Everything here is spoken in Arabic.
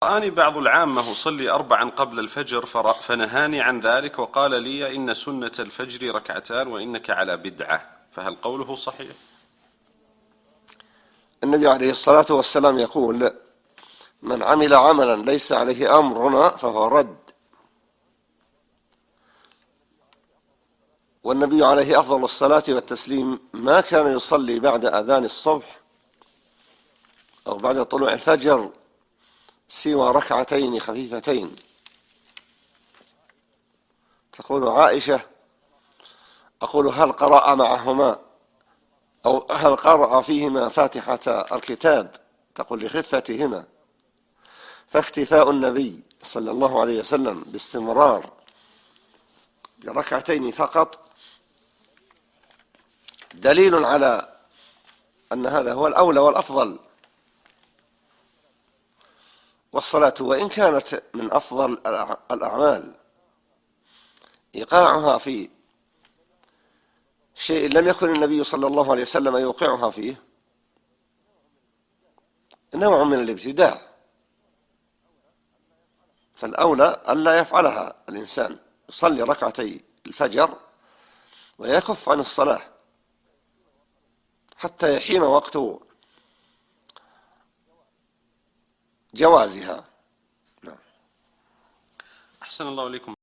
رآني بعض العامة أصلي 4 قبل الفجر فنهاني عن ذلك وقال لي إن سنة الفجر 2 وإنك على بدعة، فهل قوله صحيح؟ النبي عليه الصلاة والسلام يقول: من عمل عملا ليس عليه أمرنا فهو رد. والنبي عليه أفضل الصلاة والتسليم ما كان يصلي بعد أذان الصبح أو بعد طلوع الفجر سوى 2 خفيفتين. تقول عائشة: أقول هل قرأ معهما أو هل قرأ فيهما فاتحة الكتاب؟ تقول لخفتهما. فاختفاء النبي صلى الله عليه وسلم باستمرار ب2 فقط دليل على أن هذا هو الأولى والأفضل. والصلاة وإن كانت من أفضل الأعمال، إيقاعها في شيء لم يكن النبي صلى الله عليه وسلم يوقعها فيه نوع من الابتداع، فالأولى ألا يفعلها الإنسان، يصلي 2 الفجر ويكف عن الصلاة حتى يحين وقت جوازها. أحسن الله إليكم.